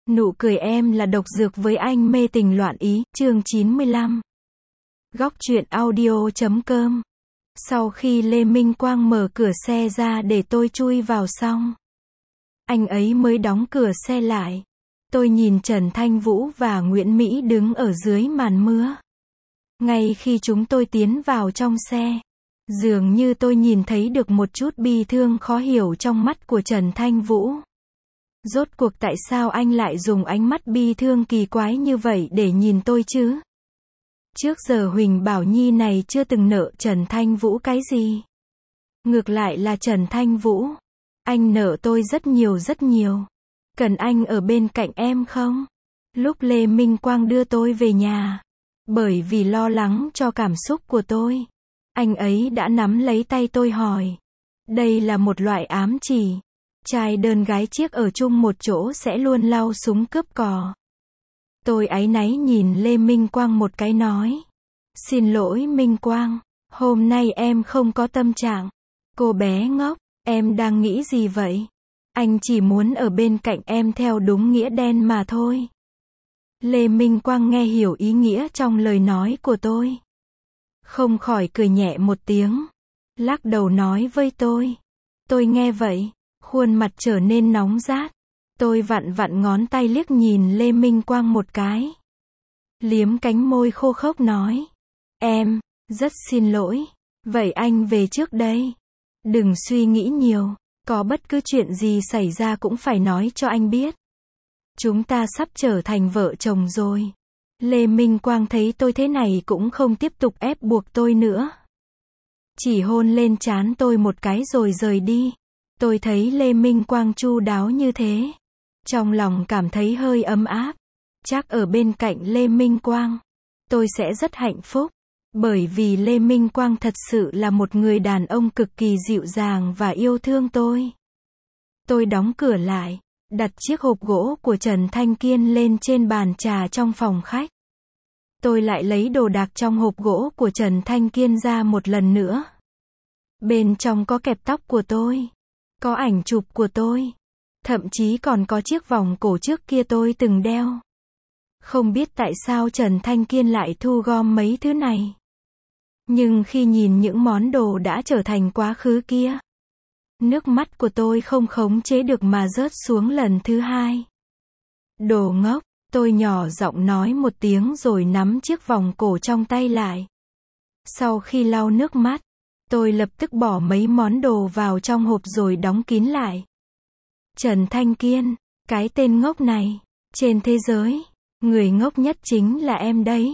Nụ cười em là độc dược với anh mê tình loạn ý, chương 95. Góc truyện audio.com. Sau khi Lê Minh Quang mở cửa xe ra để tôi chui vào xong, anh ấy mới đóng cửa xe lại. Tôi nhìn Trần Thanh Vũ và Nguyễn Mỹ đứng ở dưới màn mưa. Ngay khi chúng tôi tiến vào trong xe, dường như tôi nhìn thấy được một chút bi thương khó hiểu trong mắt của Trần Thanh Vũ. Rốt cuộc tại sao anh lại dùng ánh mắt bi thương kỳ quái như vậy để nhìn tôi chứ? Trước giờ Huỳnh Bảo Nhi này chưa từng nợ Trần Thanh Vũ cái gì. Ngược lại là Trần Thanh Vũ, anh nợ tôi rất nhiều rất nhiều. Cần anh ở bên cạnh em không? Lúc Lê Minh Quang đưa tôi về nhà, bởi vì lo lắng cho cảm xúc của tôi, anh ấy đã nắm lấy tay tôi hỏi. Đây là một loại ám chỉ. Trai đơn gái chiếc ở chung một chỗ sẽ luôn lau súng cướp cò. Tôi áy náy nhìn Lê Minh Quang một cái nói. Xin lỗi Minh Quang, hôm nay em không có tâm trạng. Cô bé ngốc, em đang nghĩ gì vậy? Anh chỉ muốn ở bên cạnh em theo đúng nghĩa đen mà thôi. Lê Minh Quang nghe hiểu ý nghĩa trong lời nói của tôi, không khỏi cười nhẹ một tiếng, lắc đầu nói với tôi. Tôi nghe vậy, khuôn mặt trở nên nóng rát. Tôi vặn vặn ngón tay liếc nhìn Lê Minh Quang một cái, liếm cánh môi khô khốc nói. Em, rất xin lỗi. Vậy anh về trước đây. Đừng suy nghĩ nhiều, có bất cứ chuyện gì xảy ra cũng phải nói cho anh biết. Chúng ta sắp trở thành vợ chồng rồi. Lê Minh Quang thấy tôi thế này cũng không tiếp tục ép buộc tôi nữa, chỉ hôn lên trán tôi một cái rồi rời đi. Tôi thấy Lê Minh Quang chu đáo như thế, trong lòng cảm thấy hơi ấm áp. Chắc ở bên cạnh Lê Minh Quang, tôi sẽ rất hạnh phúc, bởi vì Lê Minh Quang thật sự là một người đàn ông cực kỳ dịu dàng và yêu thương tôi. Tôi đóng cửa lại, đặt chiếc hộp gỗ của Trần Thanh Kiên lên trên bàn trà trong phòng khách. Tôi lại lấy đồ đạc trong hộp gỗ của Trần Thanh Kiên ra một lần nữa. Bên trong có kẹp tóc của tôi, có ảnh chụp của tôi, thậm chí còn có chiếc vòng cổ trước kia tôi từng đeo. Không biết tại sao Trần Thanh Kiên lại thu gom mấy thứ này. Nhưng khi nhìn những món đồ đã trở thành quá khứ kia, nước mắt của tôi không khống chế được mà rớt xuống lần thứ hai. Đồ ngốc, tôi nhỏ giọng nói một tiếng rồi nắm chiếc vòng cổ trong tay lại. Sau khi lau nước mắt, tôi lập tức bỏ mấy món đồ vào trong hộp rồi đóng kín lại. Trần Thanh Kiên, cái tên ngốc này, trên thế giới, người ngốc nhất chính là em đấy.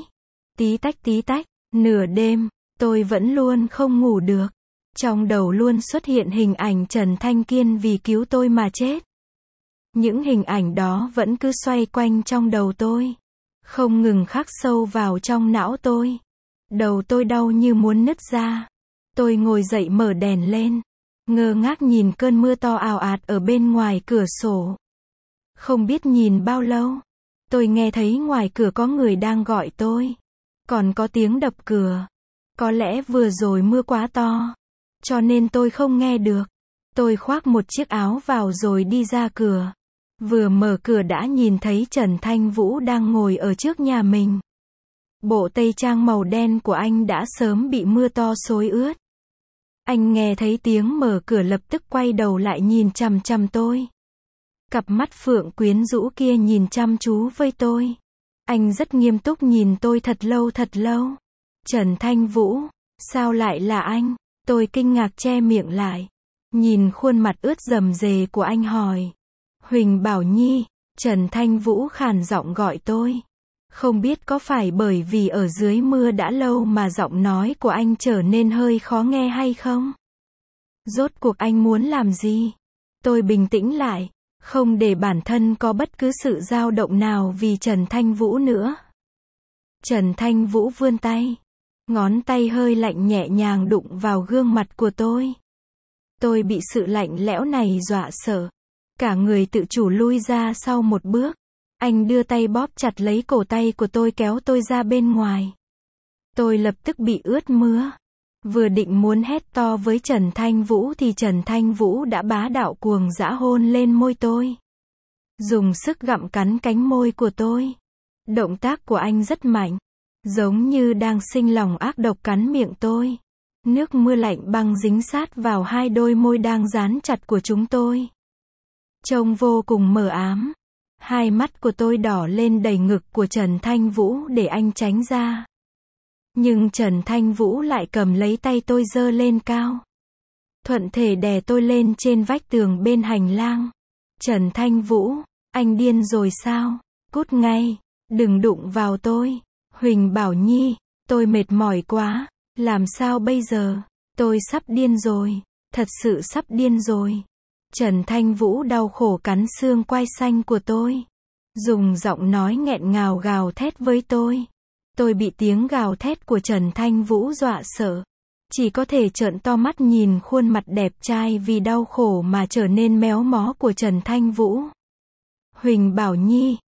Tí tách, nửa đêm, tôi vẫn luôn không ngủ được. Trong đầu luôn xuất hiện hình ảnh Trần Thanh Kiên vì cứu tôi mà chết. Những hình ảnh đó vẫn cứ xoay quanh trong đầu tôi, không ngừng khắc sâu vào trong não tôi. Đầu tôi đau như muốn nứt ra. Tôi ngồi dậy mở đèn lên, ngơ ngác nhìn cơn mưa to ào ạt ở bên ngoài cửa sổ. Không biết nhìn bao lâu, tôi nghe thấy ngoài cửa có người đang gọi tôi. Còn có tiếng đập cửa. Có lẽ vừa rồi mưa quá to, cho nên tôi không nghe được. Tôi khoác một chiếc áo vào rồi đi ra cửa. Vừa mở cửa đã nhìn thấy Trần Thanh Vũ đang ngồi ở trước nhà mình. Bộ tây trang màu đen của anh đã sớm bị mưa to xối ướt. Anh nghe thấy tiếng mở cửa lập tức quay đầu lại nhìn chằm chằm tôi. Cặp mắt phượng quyến rũ kia nhìn chăm chú với tôi. Anh rất nghiêm túc nhìn tôi thật lâu thật lâu. Trần Thanh Vũ, sao lại là anh? Tôi kinh ngạc che miệng lại, nhìn khuôn mặt ướt rầm rề của anh hỏi. Huỳnh Bảo Nhi, Trần Thanh Vũ khàn giọng gọi tôi. Không biết có phải bởi vì ở dưới mưa đã lâu mà giọng nói của anh trở nên hơi khó nghe hay không? Rốt cuộc anh muốn làm gì? Tôi bình tĩnh lại, không để bản thân có bất cứ sự dao động nào vì Trần Thanh Vũ nữa. Trần Thanh Vũ vươn tay, ngón tay hơi lạnh nhẹ nhàng đụng vào gương mặt của tôi. Tôi bị sự lạnh lẽo này dọa sợ, cả người tự chủ lui ra sau một bước. Anh đưa tay bóp chặt lấy cổ tay của tôi kéo tôi ra bên ngoài. Tôi lập tức bị ướt mưa. Vừa định muốn hét to với Trần Thanh Vũ thì Trần Thanh Vũ đã bá đạo cuồng dã hôn lên môi tôi. dùng sức gặm cắn cánh môi của tôi. Động tác của anh rất mạnh, giống như đang sinh lòng ác độc cắn miệng tôi. Nước mưa lạnh băng dính sát vào hai đôi môi đang dán chặt của chúng tôi. Trông vô cùng mờ ám. Hai mắt của tôi đỏ lên đầy ngực của Trần Thanh Vũ để anh tránh ra. Nhưng Trần Thanh Vũ lại cầm lấy tay tôi giơ lên cao. Thuận thể đè tôi lên trên vách tường bên hành lang. Trần Thanh Vũ, anh điên rồi sao? Cút ngay, đừng đụng vào tôi. Huỳnh Bảo Nhi, tôi mệt mỏi quá, làm sao bây giờ? Tôi sắp điên rồi, thật sự sắp điên rồi. Trần Thanh Vũ đau khổ cắn xương quai xanh của tôi, dùng giọng nói nghẹn ngào gào thét với tôi. Tôi bị tiếng gào thét của Trần Thanh Vũ dọa sợ, chỉ có thể trợn to mắt nhìn khuôn mặt đẹp trai vì đau khổ mà trở nên méo mó của Trần Thanh Vũ. Huỳnh Bảo Nhi,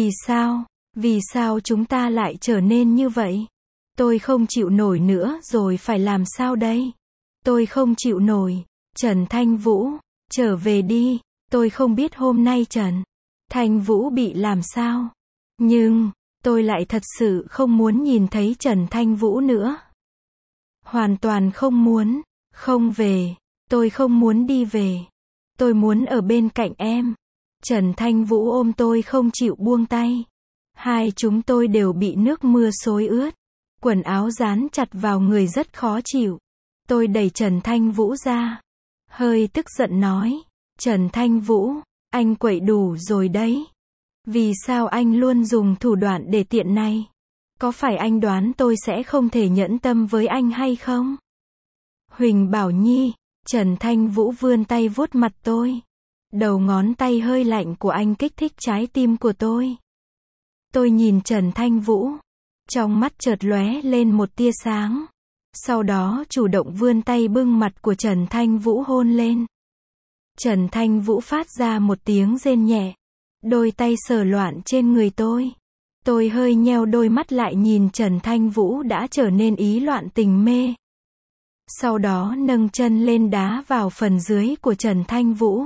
vì sao chúng ta lại trở nên như vậy? Tôi không chịu nổi nữa rồi, phải làm sao đây? Tôi không chịu nổi. Trần Thanh Vũ, trở về đi. Tôi không biết hôm nay Trần Thanh Vũ bị làm sao, nhưng tôi lại thật sự không muốn nhìn thấy Trần Thanh Vũ nữa. Hoàn toàn không muốn. Không về. Tôi không muốn đi về. Tôi muốn ở bên cạnh em. Trần Thanh Vũ ôm tôi không chịu buông tay. Hai chúng tôi đều bị nước mưa xối ướt. Quần áo dán chặt vào người rất khó chịu. Tôi đẩy Trần Thanh Vũ ra. Hơi tức giận nói. Trần Thanh Vũ, anh quậy đủ rồi đấy. Vì sao anh luôn dùng thủ đoạn để tiện này? Có phải anh đoán tôi sẽ không thể nhẫn tâm với anh hay không? Huỳnh Bảo Nhi, Trần Thanh Vũ vươn tay vuốt mặt tôi. Đầu ngón tay hơi lạnh của anh kích thích trái tim của tôi. Tôi nhìn Trần Thanh Vũ. Trong mắt chợt lóe lên một tia sáng. Sau đó chủ động vươn tay bưng mặt của Trần Thanh Vũ hôn lên. Trần Thanh Vũ phát ra một tiếng rên nhẹ. Đôi tay sờ loạn trên người tôi. Tôi hơi nheo đôi mắt lại nhìn Trần Thanh Vũ đã trở nên ý loạn tình mê. Sau đó nâng chân lên đá vào phần dưới của Trần Thanh Vũ.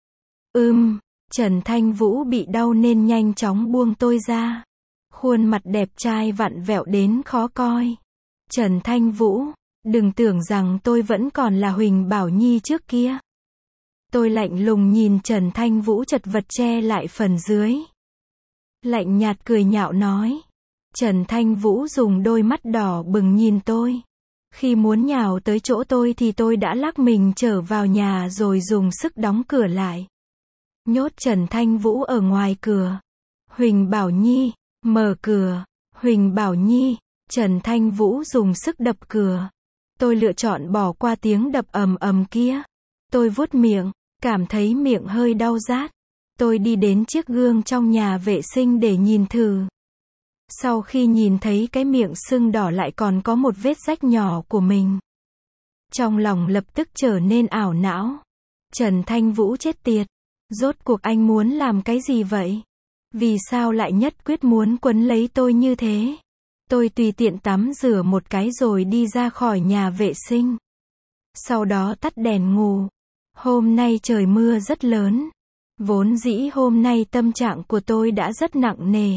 Trần Thanh Vũ bị đau nên nhanh chóng buông tôi ra. Khuôn mặt đẹp trai vặn vẹo đến khó coi. Trần Thanh Vũ, đừng tưởng rằng tôi vẫn còn là Huỳnh Bảo Nhi trước kia. Tôi lạnh lùng nhìn Trần Thanh Vũ chật vật che lại phần dưới. Lạnh nhạt cười nhạo nói. Trần Thanh Vũ dùng đôi mắt đỏ bừng nhìn tôi. Khi muốn nhào tới chỗ tôi thì tôi đã lắc mình trở vào nhà rồi dùng sức đóng cửa lại. Nhốt Trần Thanh Vũ ở ngoài cửa. Huỳnh Bảo Nhi, mở cửa. Huỳnh Bảo Nhi, Trần Thanh Vũ dùng sức đập cửa. Tôi lựa chọn bỏ qua tiếng đập ầm ầm kia. Tôi vuốt miệng, cảm thấy miệng hơi đau rát. Tôi đi đến chiếc gương trong nhà vệ sinh để nhìn thử. Sau khi nhìn thấy cái miệng sưng đỏ lại còn có một vết rách nhỏ của mình, trong lòng lập tức trở nên ảo não. Trần Thanh Vũ chết tiệt. Rốt cuộc anh muốn làm cái gì vậy? Vì sao lại nhất quyết muốn quấn lấy tôi như thế? Tôi tùy tiện tắm rửa một cái rồi đi ra khỏi nhà vệ sinh. Sau đó tắt đèn ngủ. Hôm nay trời mưa rất lớn. Vốn dĩ hôm nay tâm trạng của tôi đã rất nặng nề.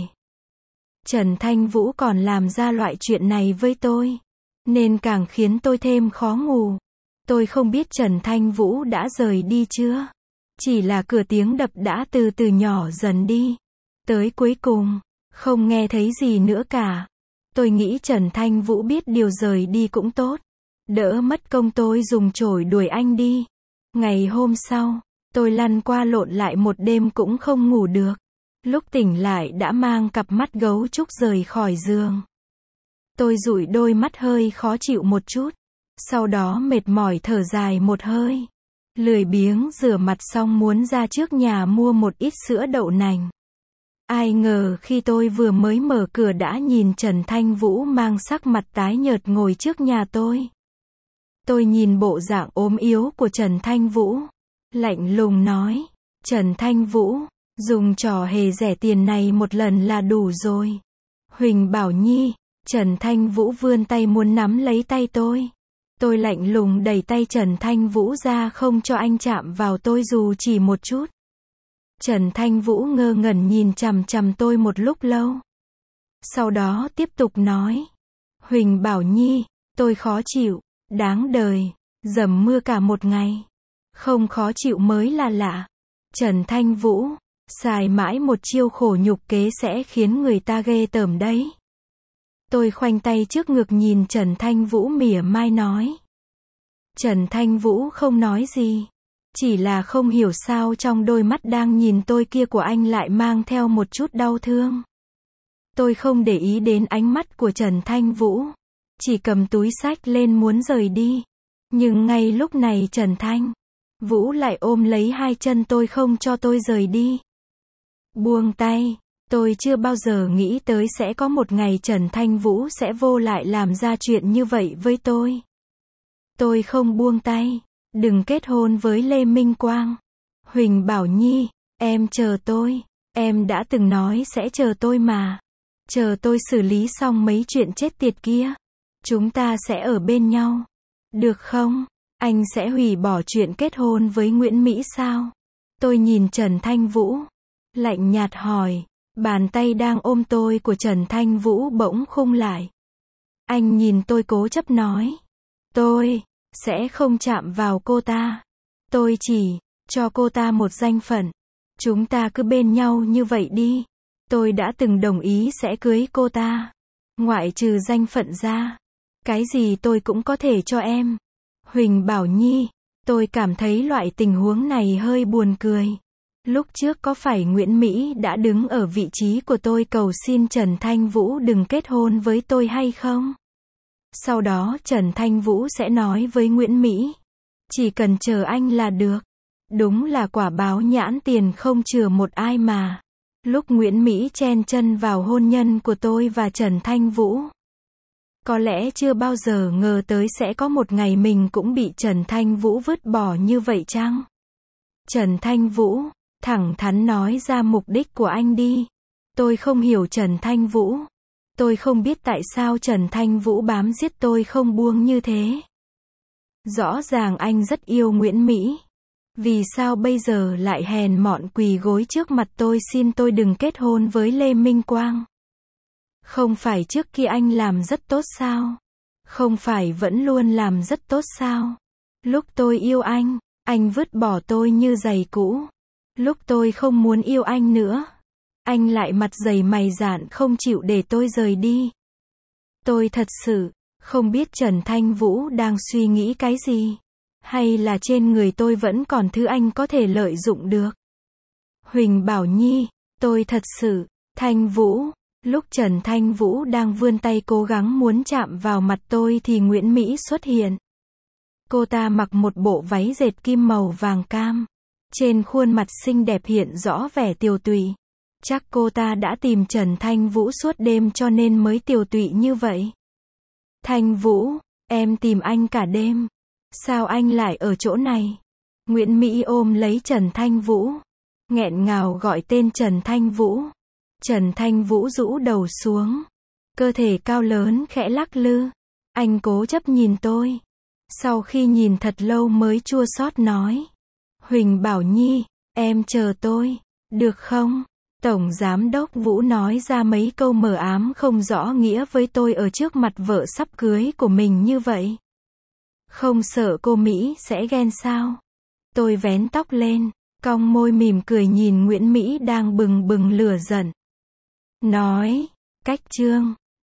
Trần Thanh Vũ còn làm ra loại chuyện này với tôi, nên càng khiến tôi thêm khó ngủ. Tôi không biết Trần Thanh Vũ đã rời đi chưa. Chỉ là cửa tiếng đập đã từ từ nhỏ dần đi. Tới cuối cùng, không nghe thấy gì nữa cả. Tôi nghĩ Trần Thanh Vũ biết điều rời đi cũng tốt. Đỡ mất công tôi dùng chổi đuổi anh đi. Ngày hôm sau, tôi lăn qua lộn lại một đêm cũng không ngủ được. Lúc tỉnh lại đã mang cặp mắt gấu trúc rời khỏi giường. Tôi dụi đôi mắt hơi khó chịu một chút. Sau đó mệt mỏi thở dài một hơi. Lười biếng rửa mặt xong muốn ra trước nhà mua một ít sữa đậu nành. Ai ngờ khi tôi vừa mới mở cửa đã nhìn Trần Thanh Vũ mang sắc mặt tái nhợt ngồi trước nhà tôi. Tôi nhìn bộ dạng ốm yếu của Trần Thanh Vũ. Lạnh lùng nói. Trần Thanh Vũ, dùng trò hề rẻ tiền này một lần là đủ rồi. Huỳnh Bảo Nhi. Trần Thanh Vũ vươn tay muốn nắm lấy tay tôi. Tôi lạnh lùng đẩy tay Trần Thanh Vũ ra không cho anh chạm vào tôi dù chỉ một chút. Trần Thanh Vũ ngơ ngẩn nhìn chằm chằm tôi một lúc lâu. Sau đó tiếp tục nói. Huỳnh Bảo Nhi, tôi khó chịu, đáng đời, dầm mưa cả một ngày. Không khó chịu mới là lạ. Trần Thanh Vũ, xài mãi một chiêu khổ nhục kế sẽ khiến người ta ghê tởm đấy. Tôi khoanh tay trước ngực nhìn Trần Thanh Vũ mỉa mai nói. Trần Thanh Vũ không nói gì. Chỉ là không hiểu sao trong đôi mắt đang nhìn tôi kia của anh lại mang theo một chút đau thương. Tôi không để ý đến ánh mắt của Trần Thanh Vũ. Chỉ cầm túi xách lên muốn rời đi. Nhưng ngay lúc này Trần Thanh Vũ lại ôm lấy hai chân tôi không cho tôi rời đi. Buông tay. Tôi chưa bao giờ nghĩ tới sẽ có một ngày Trần Thanh Vũ sẽ vô lại làm ra chuyện như vậy với tôi. Tôi không buông tay. Đừng kết hôn với Lê Minh Quang. Huỳnh Bảo Nhi, em chờ tôi. Em đã từng nói sẽ chờ tôi mà. Chờ tôi xử lý xong mấy chuyện chết tiệt kia. Chúng ta sẽ ở bên nhau. Được không? Anh sẽ hủy bỏ chuyện kết hôn với Nguyễn Mỹ sao? Tôi nhìn Trần Thanh Vũ. Lạnh nhạt hỏi. Bàn tay đang ôm tôi của Trần Thanh Vũ bỗng khung lại. Anh nhìn tôi cố chấp nói. Tôi sẽ không chạm vào cô ta. Tôi chỉ cho cô ta một danh phận. Chúng ta cứ bên nhau như vậy đi. Tôi đã từng đồng ý sẽ cưới cô ta. Ngoại trừ danh phận ra. Cái gì tôi cũng có thể cho em. Huỳnh Bảo Nhi, tôi cảm thấy loại tình huống này hơi buồn cười. Lúc trước có phải Nguyễn Mỹ đã đứng ở vị trí của tôi cầu xin Trần Thanh Vũ đừng kết hôn với tôi hay không? Sau đó Trần Thanh Vũ sẽ nói với Nguyễn Mỹ. Chỉ cần chờ anh là được. Đúng là quả báo nhãn tiền không chừa một ai mà. Lúc Nguyễn Mỹ chen chân vào hôn nhân của tôi và Trần Thanh Vũ. Có lẽ chưa bao giờ ngờ tới sẽ có một ngày mình cũng bị Trần Thanh Vũ vứt bỏ như vậy chăng? Trần Thanh Vũ, thẳng thắn nói ra mục đích của anh đi. Tôi không hiểu Trần Thanh Vũ. Tôi không biết tại sao Trần Thanh Vũ bám giết tôi không buông như thế. Rõ ràng anh rất yêu Nguyễn Mỹ. Vì sao bây giờ lại hèn mọn quỳ gối trước mặt tôi xin tôi đừng kết hôn với Lê Minh Quang? Không phải trước kia anh làm rất tốt sao? Không phải vẫn luôn làm rất tốt sao? Lúc tôi yêu anh vứt bỏ tôi như giày cũ. Lúc tôi không muốn yêu anh nữa, anh lại mặt dày mày dạn không chịu để tôi rời đi. Tôi thật sự không biết Trần Thanh Vũ đang suy nghĩ cái gì. Hay là trên người tôi vẫn còn thứ anh có thể lợi dụng được. Huỳnh Bảo Nhi, tôi thật sự, Thanh Vũ. Lúc Trần Thanh Vũ đang vươn tay cố gắng muốn chạm vào mặt tôi thì Nguyễn Mỹ xuất hiện. Cô ta mặc một bộ váy dệt kim màu vàng cam. Trên khuôn mặt xinh đẹp hiện rõ vẻ tiều tụy. Chắc cô ta đã tìm Trần Thanh Vũ suốt đêm cho nên mới tiều tụy như vậy. Thanh Vũ, em tìm anh cả đêm. Sao anh lại ở chỗ này? Nguyễn Mỹ ôm lấy Trần Thanh Vũ. Nghẹn ngào gọi tên Trần Thanh Vũ. Trần Thanh Vũ rũ đầu xuống. Cơ thể cao lớn khẽ lắc lư. Anh cố chấp nhìn tôi. Sau khi nhìn thật lâu mới chua xót nói. Huỳnh Bảo Nhi, em chờ tôi, được không? Tổng Giám đốc Vũ nói ra mấy câu mờ ám không rõ nghĩa với tôi ở trước mặt vợ sắp cưới của mình như vậy. Không sợ cô Mỹ sẽ ghen sao? Tôi vén tóc lên, cong môi mỉm cười nhìn Nguyễn Mỹ đang bừng bừng lửa giận. Nói, cách chương